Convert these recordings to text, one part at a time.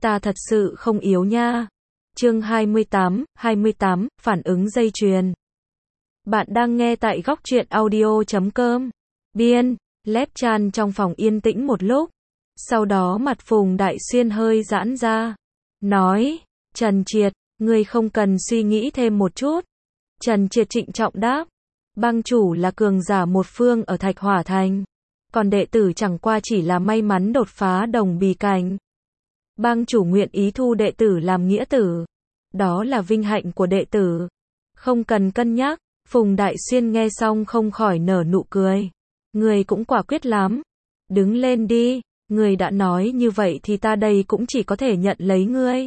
Ta thật sự không yếu nha. Chương 28, phản ứng dây chuyền. Bạn đang nghe tại góc truyện audio.com. Biên, Lép Chan trong phòng yên tĩnh một lúc. Sau đó mặt Phùng Đại Xuyên hơi giãn ra. Nói, Trần Triệt, ngươi không cần suy nghĩ thêm một chút. Trần Triệt trịnh trọng đáp. Bang chủ là cường giả một phương ở Thạch Hỏa Thành. Còn đệ tử chẳng qua chỉ là may mắn đột phá đồng bì cảnh. Bang chủ nguyện ý thu đệ tử làm nghĩa tử. Đó là vinh hạnh của đệ tử. Không cần cân nhắc. Phùng Đại Xuyên nghe xong không khỏi nở nụ cười. Người cũng quả quyết lắm. Đứng lên đi. Người đã nói như vậy thì ta đây cũng chỉ có thể nhận lấy ngươi.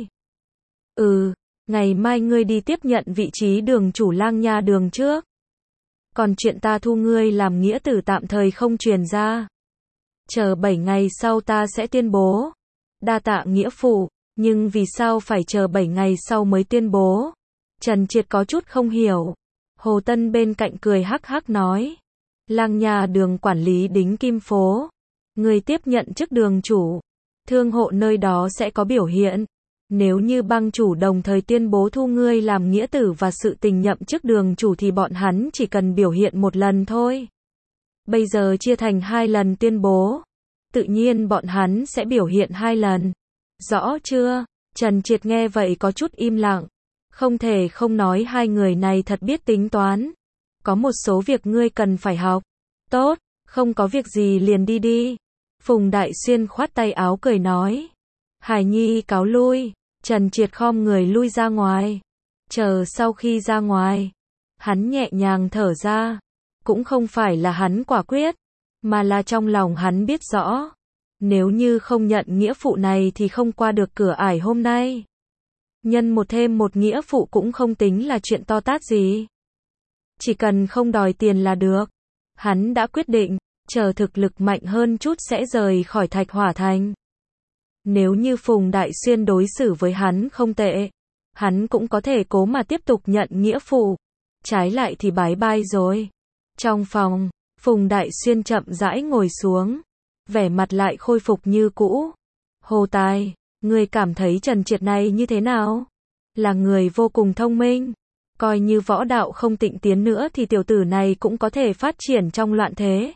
Ngày mai ngươi đi tiếp nhận vị trí đường chủ Lang Nha đường trước. Còn chuyện ta thu ngươi làm nghĩa tử tạm thời không truyền ra. Chờ 7 ngày sau ta sẽ tuyên bố. Đa tạ nghĩa phụ, nhưng vì sao phải chờ 7 ngày sau mới tuyên bố? Trần Triệt có chút không hiểu. Hồ Tân bên cạnh cười hắc hắc nói. Lang Nha đường quản lý Đính Kim Phố. Người tiếp nhận chức đường chủ. Thương hộ nơi đó sẽ có biểu hiện. Nếu như bang chủ đồng thời tuyên bố thu ngươi làm nghĩa tử và sự tình nhậm chức đường chủ thì bọn hắn chỉ cần biểu hiện một lần thôi. Bây giờ chia thành 2 lần tuyên bố. Tự nhiên bọn hắn sẽ biểu hiện 2 lần. Rõ chưa? Trần Triệt nghe vậy có chút im lặng. Không thể không nói hai người này thật biết tính toán. Có một số việc ngươi cần phải học. Tốt, không có việc gì liền đi đi. Phùng Đại Xuyên khoát tay áo cười nói. Hải Nhi cáo lui. Trần Triệt khom người lui ra ngoài. Chờ sau khi ra ngoài, hắn nhẹ nhàng thở ra. Cũng không phải là hắn quả quyết, mà là trong lòng hắn biết rõ. Nếu như không nhận nghĩa phụ này thì không qua được cửa ải hôm nay. Nhân một thêm một nghĩa phụ cũng không tính là chuyện to tát gì. Chỉ cần không đòi tiền là được. Hắn đã quyết định, chờ thực lực mạnh hơn chút sẽ rời khỏi Thạch Hỏa Thành. Nếu như Phùng Đại Xuyên đối xử với hắn không tệ, hắn cũng có thể cố mà tiếp tục nhận nghĩa phụ. Trái lại thì bái bai rồi. Trong phòng, Phùng Đại Xuyên chậm rãi ngồi xuống. Vẻ mặt lại khôi phục như cũ. Hồ Tài, người cảm thấy Trần Triệt này như thế nào? Là người vô cùng thông minh. Coi như võ đạo không tịnh tiến nữa thì tiểu tử này cũng có thể phát triển trong loạn thế.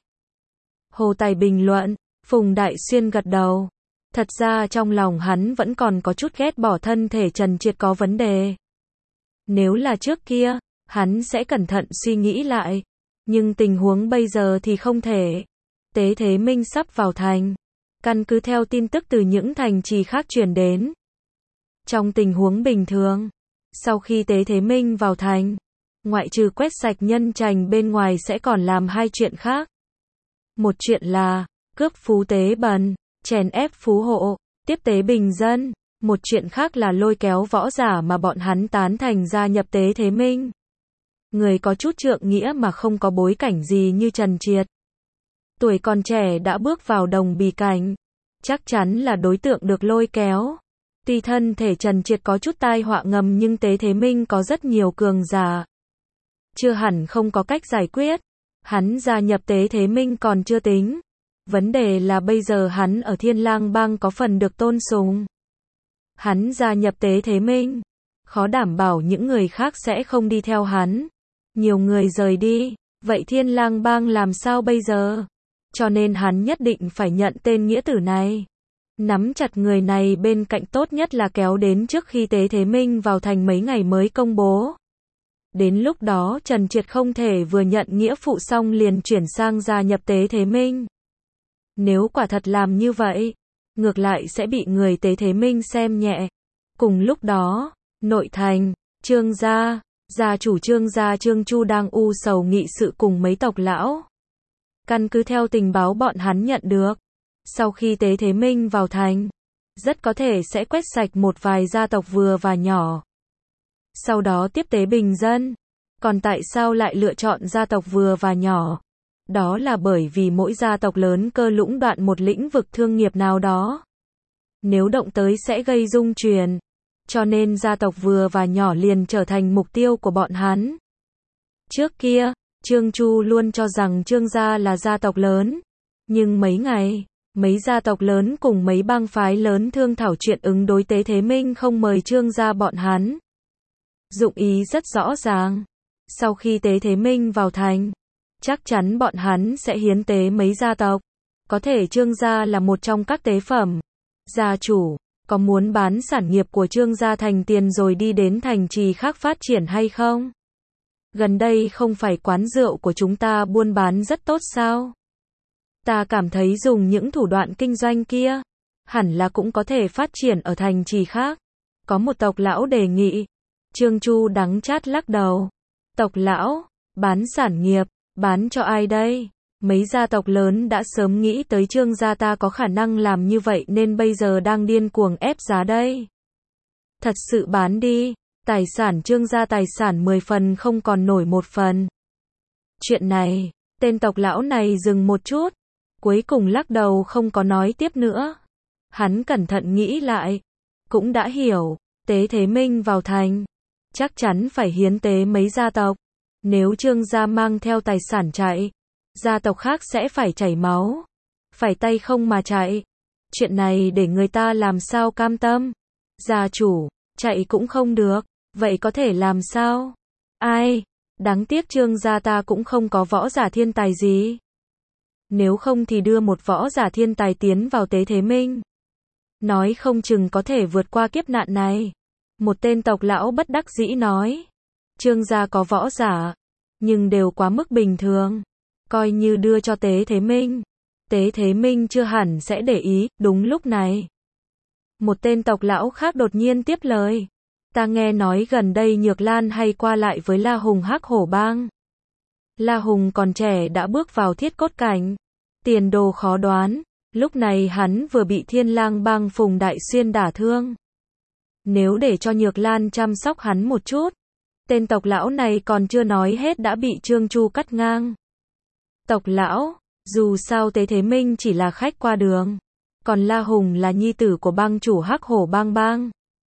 Hồ Tài bình luận. Phùng Đại Xuyên gật đầu. Thật ra trong lòng hắn vẫn còn có chút ghét bỏ thân thể Trần Triệt có vấn đề. Nếu là trước kia, hắn sẽ cẩn thận suy nghĩ lại. Nhưng tình huống bây giờ thì không thể. Tế Thế Minh sắp vào thành. Căn cứ theo tin tức từ những thành trì khác truyền đến. Trong tình huống bình thường, sau khi Tế Thế Minh vào thành, ngoại trừ quét sạch nhân trành bên ngoài sẽ còn làm 2 chuyện khác. Một chuyện là cướp phú tế bần, chèn ép phú hộ, tiếp tế bình dân. Một chuyện khác là lôi kéo võ giả mà bọn hắn tán thành gia nhập Tế Thế Minh. Người có chút trượng nghĩa mà không có bối cảnh gì như Trần Triệt. Tuổi còn trẻ đã bước vào đồng bì cảnh. Chắc chắn là đối tượng được lôi kéo. Tuy thân thể Trần Triệt có chút tai họa ngầm nhưng Tế Thế Minh có rất nhiều cường giả. Chưa hẳn không có cách giải quyết. Hắn gia nhập Tế Thế Minh còn chưa tính. Vấn đề là bây giờ hắn ở Thiên Lang Bang có phần được tôn sùng. Hắn gia nhập Tế Thế Minh. Khó đảm bảo những người khác sẽ không đi theo hắn. Nhiều người rời đi. Vậy Thiên Lang Bang làm sao bây giờ? Cho nên hắn nhất định phải nhận tên nghĩa tử này. Nắm chặt người này bên cạnh tốt nhất là kéo đến trước khi Tế Thế Minh vào thành mấy ngày mới công bố. Đến lúc đó Trần Triệt không thể vừa nhận nghĩa phụ xong liền chuyển sang gia nhập Tế Thế Minh. Nếu quả thật làm như vậy, ngược lại sẽ bị người Tế Thế Minh xem nhẹ. Cùng lúc đó, nội thành, Trương gia, gia chủ Trương gia Trương Chu đang u sầu nghị sự cùng mấy tộc lão. Căn cứ theo tình báo bọn hắn nhận được, sau khi Tế Thế Minh vào thành, rất có thể sẽ quét sạch một vài gia tộc vừa và nhỏ. Sau đó tiếp tế bình dân. Còn tại sao lại lựa chọn gia tộc vừa và nhỏ? Đó là bởi vì mỗi gia tộc lớn cơ lũng đoạn một lĩnh vực thương nghiệp nào đó. Nếu động tới sẽ gây rung chuyển. Cho nên gia tộc vừa và nhỏ liền trở thành mục tiêu của bọn hắn. Trước kia, Trương Chu luôn cho rằng Trương gia là gia tộc lớn. Nhưng mấy ngày Mấy gia tộc lớn cùng mấy bang phái lớn thương thảo chuyện ứng đối Tế Thế Minh không mời Trương gia bọn hắn. Dụng ý rất rõ ràng. Sau khi Tế Thế Minh vào thành, chắc chắn bọn hắn sẽ hiến tế mấy gia tộc. Có thể Trương gia là một trong các tế phẩm. Gia chủ, có muốn bán sản nghiệp của Trương gia thành tiền rồi đi đến thành trì khác phát triển hay không? Gần đây không phải quán rượu của chúng ta buôn bán rất tốt sao? Ta cảm thấy dùng những thủ đoạn kinh doanh kia, hẳn là cũng có thể phát triển ở thành trì khác. Có một tộc lão đề nghị. Trương Chu đắng chát lắc đầu. Tộc lão, bán sản nghiệp, bán cho ai đây? Mấy gia tộc lớn đã sớm nghĩ tới Trương gia ta có khả năng làm như vậy nên bây giờ đang điên cuồng ép giá đây. Thật sự bán đi, tài sản Trương gia tài sản 10 phần không còn nổi 1 phần. Chuyện này, tên tộc lão này dừng một chút, cuối cùng lắc đầu không có nói tiếp nữa. Hắn cẩn thận nghĩ lại, cũng đã hiểu, Tế Thế Minh vào thành, chắc chắn phải hiến tế mấy gia tộc. Nếu Trương gia mang theo tài sản chạy, gia tộc khác sẽ phải chảy máu, phải tay không mà chạy. Chuyện này để người ta làm sao cam tâm? Gia chủ, chạy cũng không được, vậy có thể làm sao? Ai? Đáng tiếc Trương gia ta cũng không có võ giả thiên tài gì. Nếu không thì đưa một võ giả thiên tài tiến vào Tế Thế Minh, nói không chừng có thể vượt qua kiếp nạn này. Một tên tộc lão bất đắc dĩ nói. Trương gia có võ giả, nhưng đều quá mức bình thường. Coi như đưa cho Tế Thế Minh, Tế Thế Minh chưa hẳn sẽ để ý. Đúng lúc này, một tên tộc lão khác đột nhiên tiếp lời. Ta nghe nói gần đây Nhược Lan hay qua lại với La Hùng Hắc Hổ Bang. La Hùng còn trẻ đã bước vào thiết cốt cảnh, tiền đồ khó đoán. Lúc này hắn vừa bị Thiên Lang Bang Phùng Đại Xuyên đả thương. Nếu để cho Nhược Lan chăm sóc hắn một chút. Tên tộc lão này còn chưa nói hết đã bị Trương Chu cắt ngang. Tộc lão, dù sao Tế Thế Minh chỉ là khách qua đường, còn La Hùng là nhi tử của bang chủ Hắc Hổ Bang bang.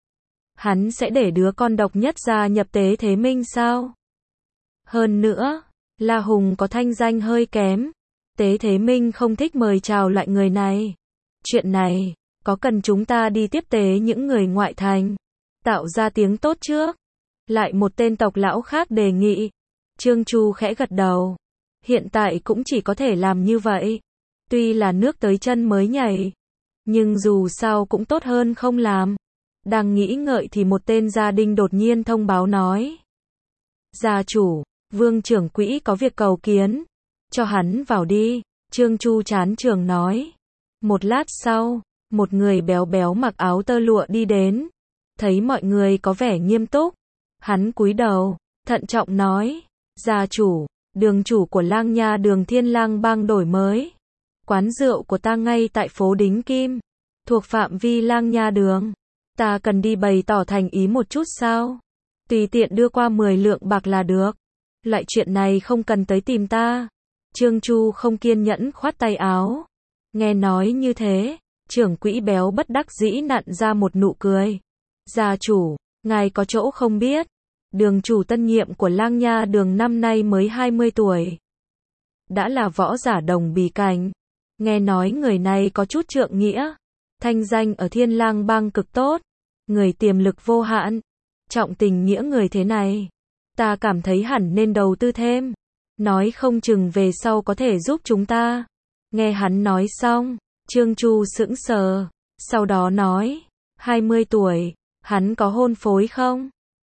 Hắn sẽ để đứa con độc nhất gia nhập Tế Thế Minh sao? Hơn nữa, La Hùng có thanh danh hơi kém. Tế Thế Minh không thích mời chào loại người này. Chuyện này, có cần chúng ta đi tiếp tế những người ngoại thành, tạo ra tiếng tốt trước? Lại một tên tộc lão khác đề nghị. Trương Chu khẽ gật đầu. Hiện tại cũng chỉ có thể làm như vậy. Tuy là nước tới chân mới nhảy, nhưng dù sao cũng tốt hơn không làm. Đang nghĩ ngợi thì một tên gia đình đột nhiên thông báo nói. Gia chủ, Vương trưởng quỹ có việc cầu kiến. Cho hắn vào đi. Trương Chu chán trường nói. Một lát sau, một người béo béo mặc áo tơ lụa đi đến. Thấy mọi người có vẻ nghiêm túc, hắn cúi đầu, thận trọng nói. Gia chủ, đường chủ của Lang Nha đường Thiên Lang Bang đổi mới. Quán rượu của ta ngay tại phố Đính Kim, thuộc phạm vi Lang Nha đường. Ta cần đi bày tỏ thành ý một chút sao? Tùy tiện đưa qua 10 lượng bạc là được. Loại chuyện này không cần tới tìm ta. Trương Chu không kiên nhẫn khoát tay áo. Nghe nói như thế, trưởng quỹ béo bất đắc dĩ nặn ra một nụ cười. Gia chủ, ngài có chỗ không biết. Đường chủ tân nhiệm của Lang Nha đường năm nay mới 20 tuổi. Đã là võ giả đồng bì cảnh. Nghe nói người này có chút trượng nghĩa. Thanh danh ở Thiên Lang Bang cực tốt. Người tiềm lực vô hạn. Trọng tình nghĩa người thế này, ta cảm thấy hẳn nên đầu tư thêm. Nói không chừng về sau có thể giúp chúng ta. Nghe hắn nói xong, Trương Chu sững sờ. Sau đó nói, 20 tuổi, hắn có hôn phối không?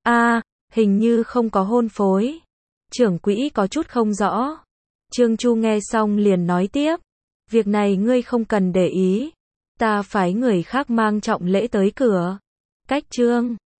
Hình như không có hôn phối. Trưởng quỹ có chút không rõ. Trương Chu nghe xong liền nói tiếp. Việc này ngươi không cần để ý. Ta phái người khác mang trọng lễ tới cửa. Cách Trương